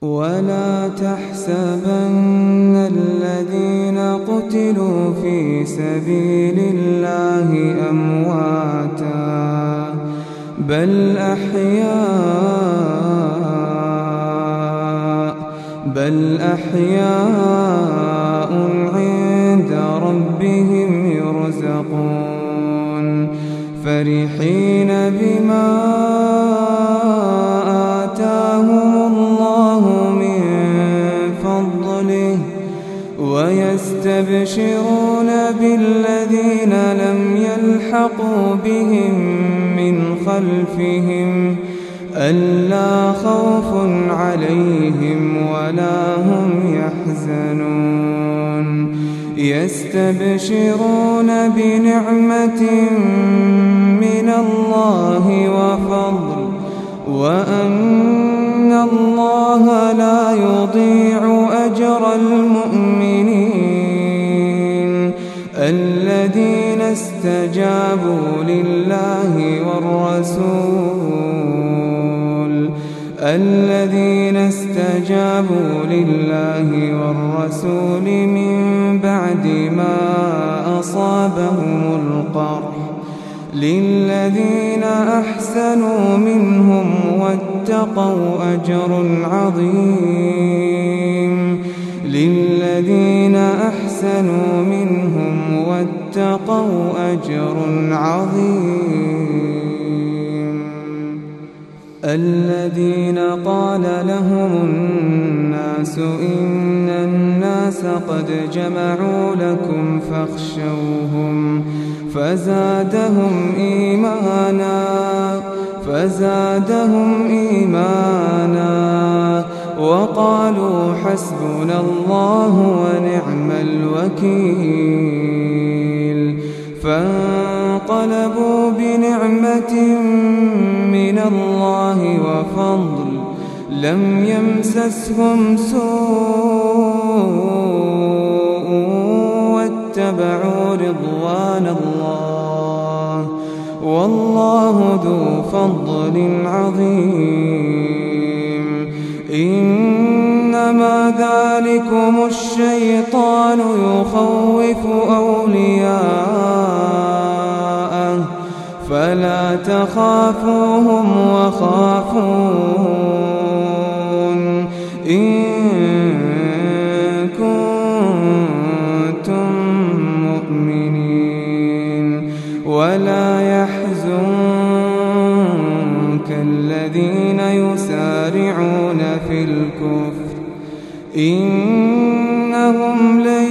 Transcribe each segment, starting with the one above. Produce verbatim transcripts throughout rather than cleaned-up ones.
ولا تحسبن الذين قتلوا في سبيل الله أمواتا بل أحياء بل أحياء عند ربهم يرزقون فرحين بما آتاهم الله من فضله ويستبشرون بالذين لم يلحقوا بهم من خلفهم ألا خوف عليهم ولا هم يحزنون يستبشرون بنعمة من الله وفضل وأن الله لا يضيع أجر المؤمنين الذين استجابوا لله والرسول الذين استجابوا لله والرسول من بعد ما أصابهم القرح للذين أحسنوا منهم واتقوا أجر عظيم للذين أحسنوا منهم واتقوا أجر عظيم الذين قال لهم الناس إن الناس قد جمعوا لكم فاخشوهم فزادهم إيمانا فزادهم إيمانا وقالوا حسبنا الله ونعم الوكيل فانقلبوا بنعمة من الله وفضل لم يمسسهم سوء واتبعوا رضوان الله والله ذو فضل عظيم إنما ذلكم الشيطان يخوف أولياءه فلا تخافوهم وخافون إن كنتم مؤمنين ولا يحزنك الذين يسارعون في الكفر إنهم لن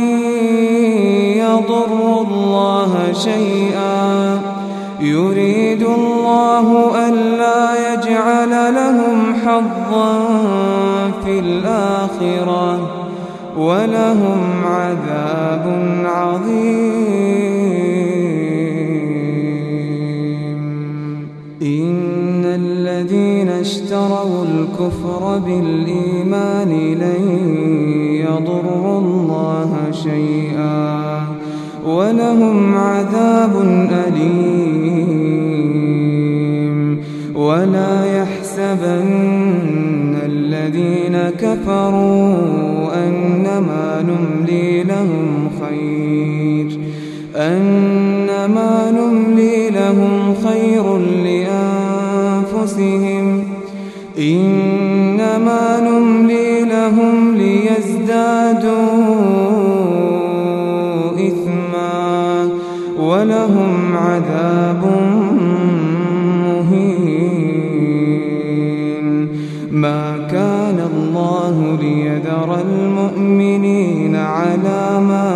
يضروا الله شيئا يريد الله ألا يجعل لهم حظا في الآخرة ولهم عذاب عظيم إن الذين اشتروا الكفر بالإيمان لن يضروا الله شيئا ولهم عذاب أليم ولا يحسبن الذين كفروا أنما نملي لهم خير أنما نملي لهم خير لأنفسهم إنما نملي لهم ليزدادوا إثما ولهم عذاب مهين ما كان الله ليذر المؤمنين على ما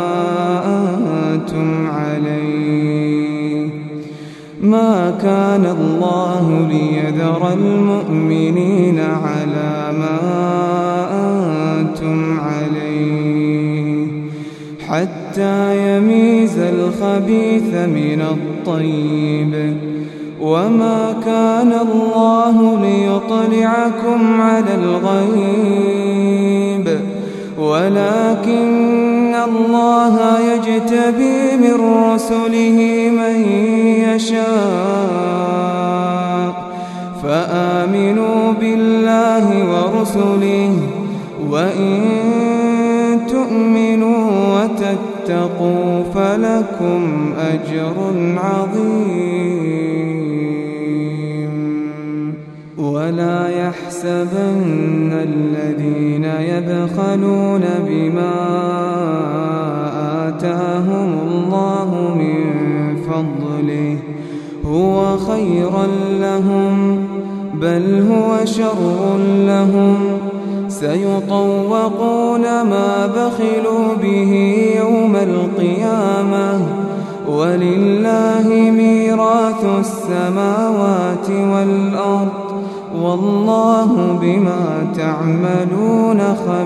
أنتم عليه ما كان الله ليذر المؤمنين على ما أنتم عليه حتى يميز الخبيث من الطيب وما كان الله ليطلعكم على الغيب ولكن الله يجتبي من رسله من يشاء فآمنوا بالله الله ورسله وإن تؤمنوا وتتقوا فلكم أجر عظيم. ولا يحسبن الذين يبخلون بما آتاهم الله من فضله هو خيرا لهم بل هو شر لهم سيطوقون ما بخلوا به يوم القيامة ولله ميراث السماوات والأرض والله بما تعملون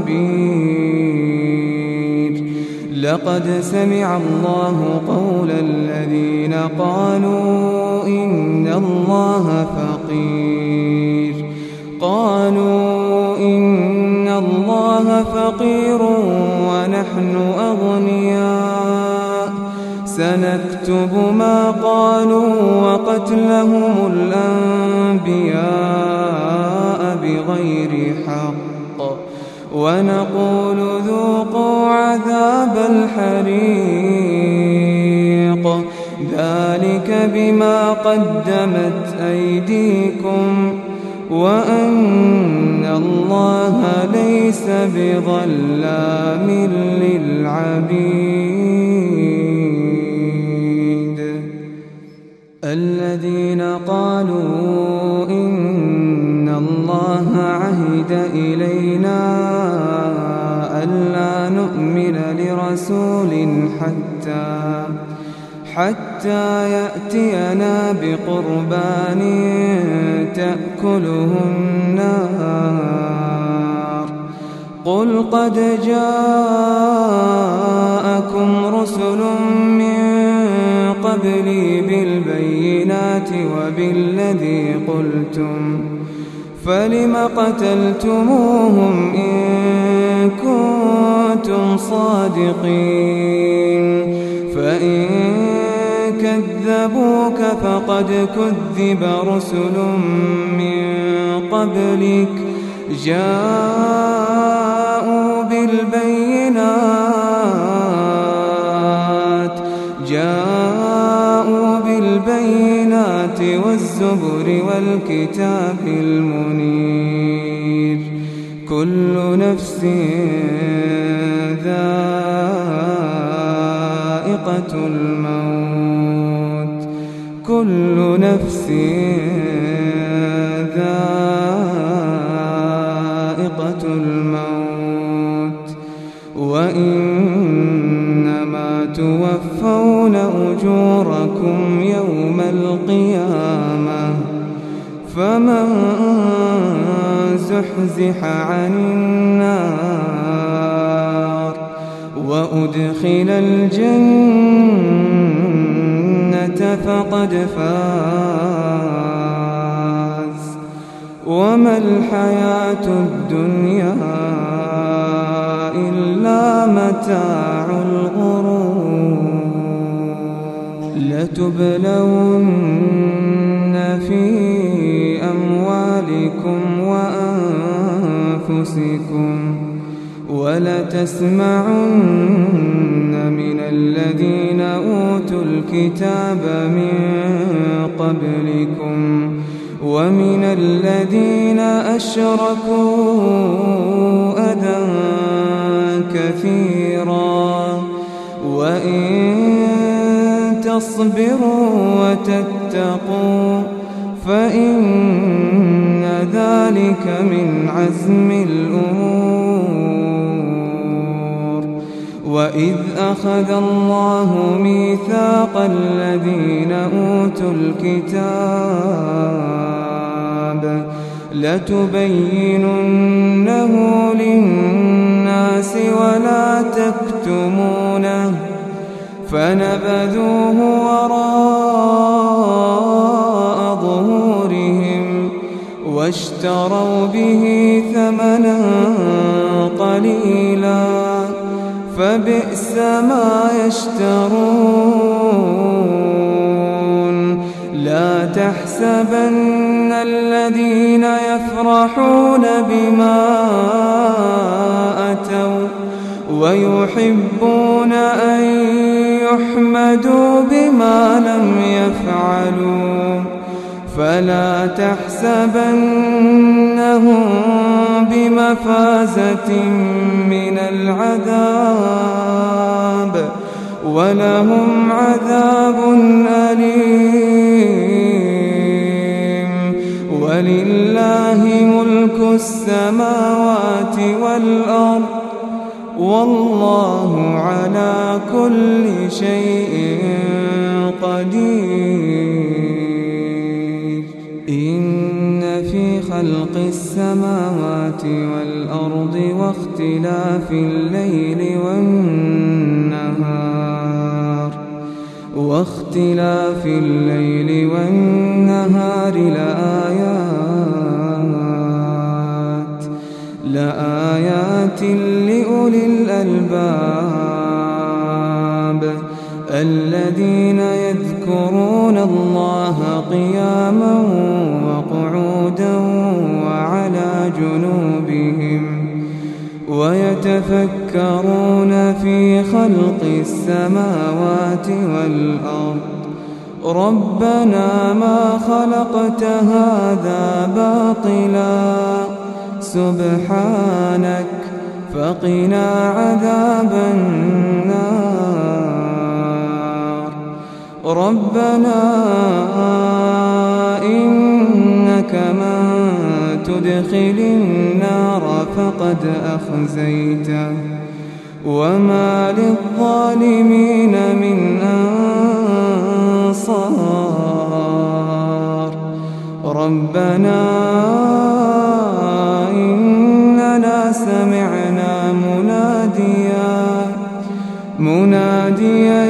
خبير. لقد سمع الله قول الذين قالوا إن الله فقير قالوا إن الله فقير ونحن أغنياء سنكتب ما قالوا وقتلهم الأنبياء بغير حق ونقول ذوقوا عذاب الحريق ذلك بما قدمت أيديكم وأن الله ليس بظلام للعبيد. الذين قالوا إن الله عهد إلينا ألا نؤمن لرسول حتى حتى يأتينا بقربان تأكله النار قل قد جاءكم رسل من قبلي بالبينات وبالذي قلتم فلم قتلتموهم إن كنتم صادقين فإن كذبوك فقد كذب رسل من قبلك جاءوا بالبينات جاءوا بالبينات والزبر والكتاب المنير كل نفس ذائقة الموت كل نفس ذائقة الموت وإنما توفون أجوركم يوم القيامة فمن زحزح عن النار وأدخل الجنة فقد فاز وما الحياة الدنيا إلا متاع الغرور. لتبلون في أموالكم وأنفسكم ولتسمعن من الذين أوتوا الكتاب من قبلكم ومن الذين أشركوا أذى كثيرا وإن تصبروا وتتقوا فإن ذلك من عزم الأمور. وإذ أخذ الله ميثاق الذين أوتوا الكتاب لتبيننه للناس ولا تكتمونه فنبذوه وراء ظهورهم واشتروا به ثمنا قليلا فبئس ما يشترون. لا تحسبن الذين يفرحون يفرحون بما أتوا ويحبون أن يحمدوا بما لم يفعلوا فلا تحسبنهم بمفازة من العذاب ولهم عذاب أليم. ولله ملك السماوات والأرض والله على كل شيء قدير. إن في خلق السماوات والأرض واختلاف الليل والنهار واختلاف الليل والنهار لآيات لآيات لأولي الألباب الذين يذكرون الله قياما وقعودا وعلى جنوبهم ويتفكرون في خلق السماوات والأرض ربنا ما خلقت هذا باطلا سبحانك فقنا عذاب النار. ربنا إنك من تدخل النار فقد أخزيته وما للظالمين من أنصار. ربنا إننا سمعنا مناديا مناديا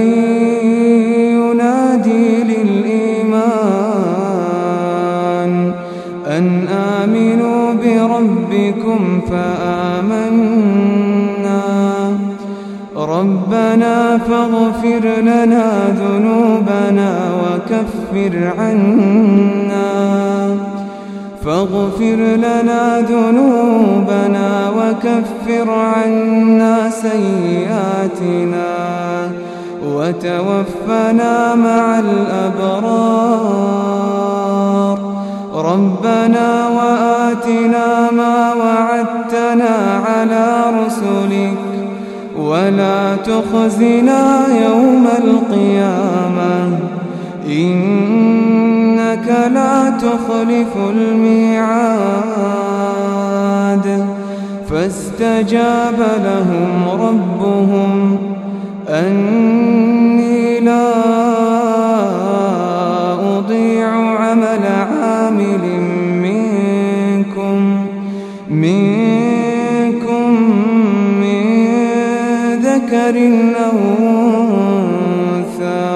ينادي للإيمان أن آمنوا بربكم فآمنا ربنا فاغفر لنا ذنوبنا وكفر عنا فاغفر لنا ذنوبنا وكفر عنا سيئاتنا وتوفنا مع الأبرار. ربنا وآتنا ما وعدتنا على رسلك ولا تخزنا يوم القيامة إنك لا تخلف الميعاد. فاستجاب لهم ربهم أني لا أضيع عمل عامل منكم منكم من ذكر أو أنثى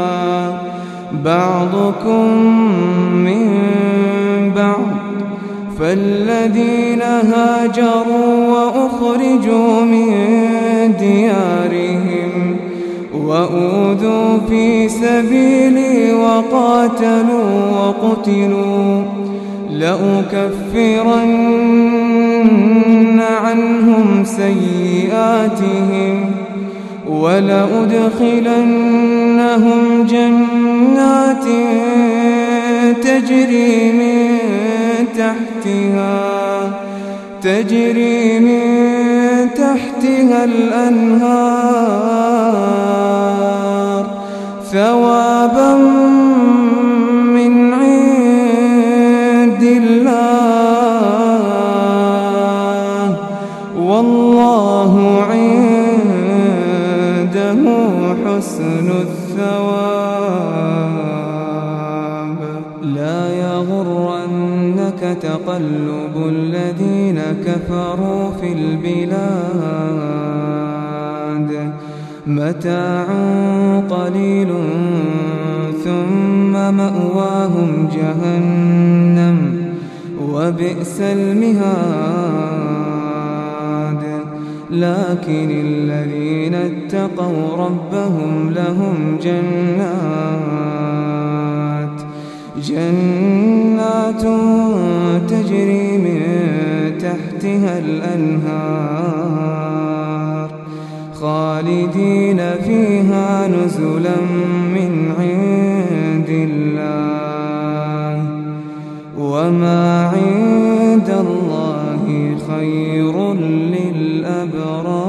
بعضكم من بعض فالذين هاجروا وأخرجوا من ديارهم وأوذوا في سبيلي وقاتلوا وقتلوا لأكفرن عنهم سيئاتهم ولأدخلنهم جنات تجري من تحتها تجري من تحتها الأنهار ثوابا من عند الله والله عنده حسن الثواب. لا يغرنك تقلب الذين كفروا في البلاد متاع قليل ثم مأواهم جهنم وبئس المهاد. لكن الذين اتقوا ربهم لهم جنات جنات تجري من تحتها الأنهار خالدين فيها نزلا من عند الله وما عند الله خير للأبرار.